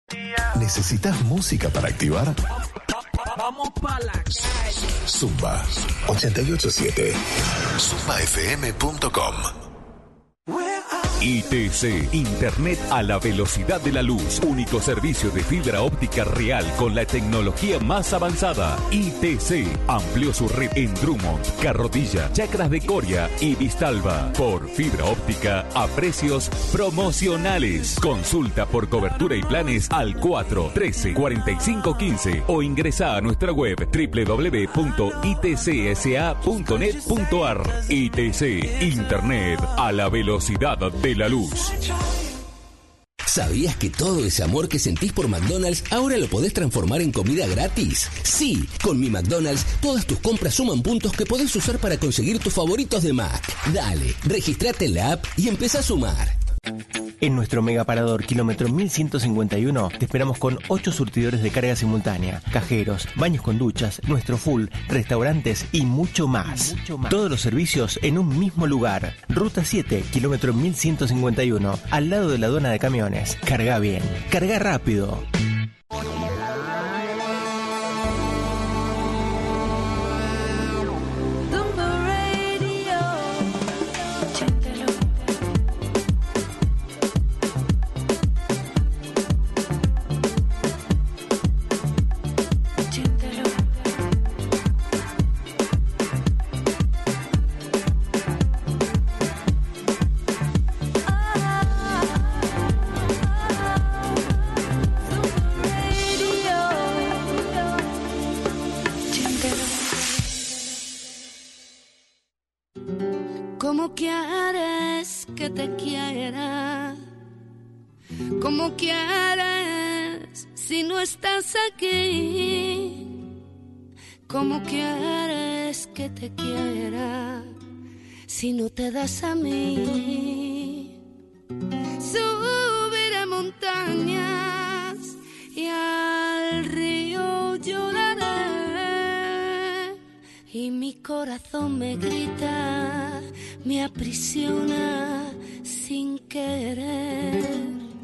¿Necesitas música para activar? Vamos para la calle. Zumba 88.7 zumbafm.com. ITC, Internet a la velocidad de la luz. Único servicio de fibra óptica real con la tecnología más avanzada. ITC amplió su red en Drummond, Carrodilla, Chacras de Coria y Vistalba. Por fibra óptica a precios promocionales. Consulta por cobertura y planes al 413-4515 o ingresa a nuestra web www.itcsa.net.ar. ITC, Internet a la velocidad de la luz. ¿Sabías que todo ese amor que sentís por McDonald's ahora lo podés transformar en comida gratis? Sí, con mi McDonald's todas tus compras suman puntos que podés usar para conseguir tus favoritos de Mac. Dale, registrate en la app y empezá a sumar. En nuestro megaparador kilómetro 1151 te esperamos con 8 surtidores de carga simultánea, cajeros, baños con duchas, nuestro full, restaurantes y mucho más. Todos los servicios en un mismo lugar. Ruta 7, kilómetro 1151, al lado de la aduana de camiones. Carga bien, carga rápido. ¿Cómo quieres que te quiera? ¿Cómo quieres si no estás aquí? ¿Cómo quieres que te quiera si no te das a mí? Subiré montañas y al río lloraré y mi corazón me grita, me aprisiona sin querer.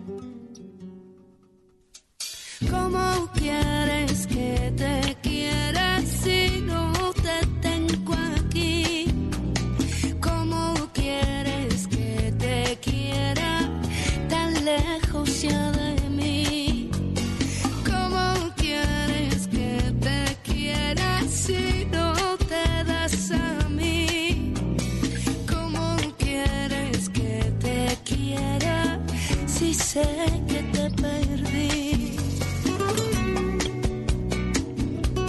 ¿Cómo quieres que te quiera si no te tengo aquí? ¿Cómo quieres que te quiera tan lejos ya de mí? ¿Cómo quieres que te quiera si no te das a mí? ¿Cómo quieres que te quiera si sé que te perdí?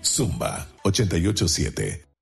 Zumba 88.7.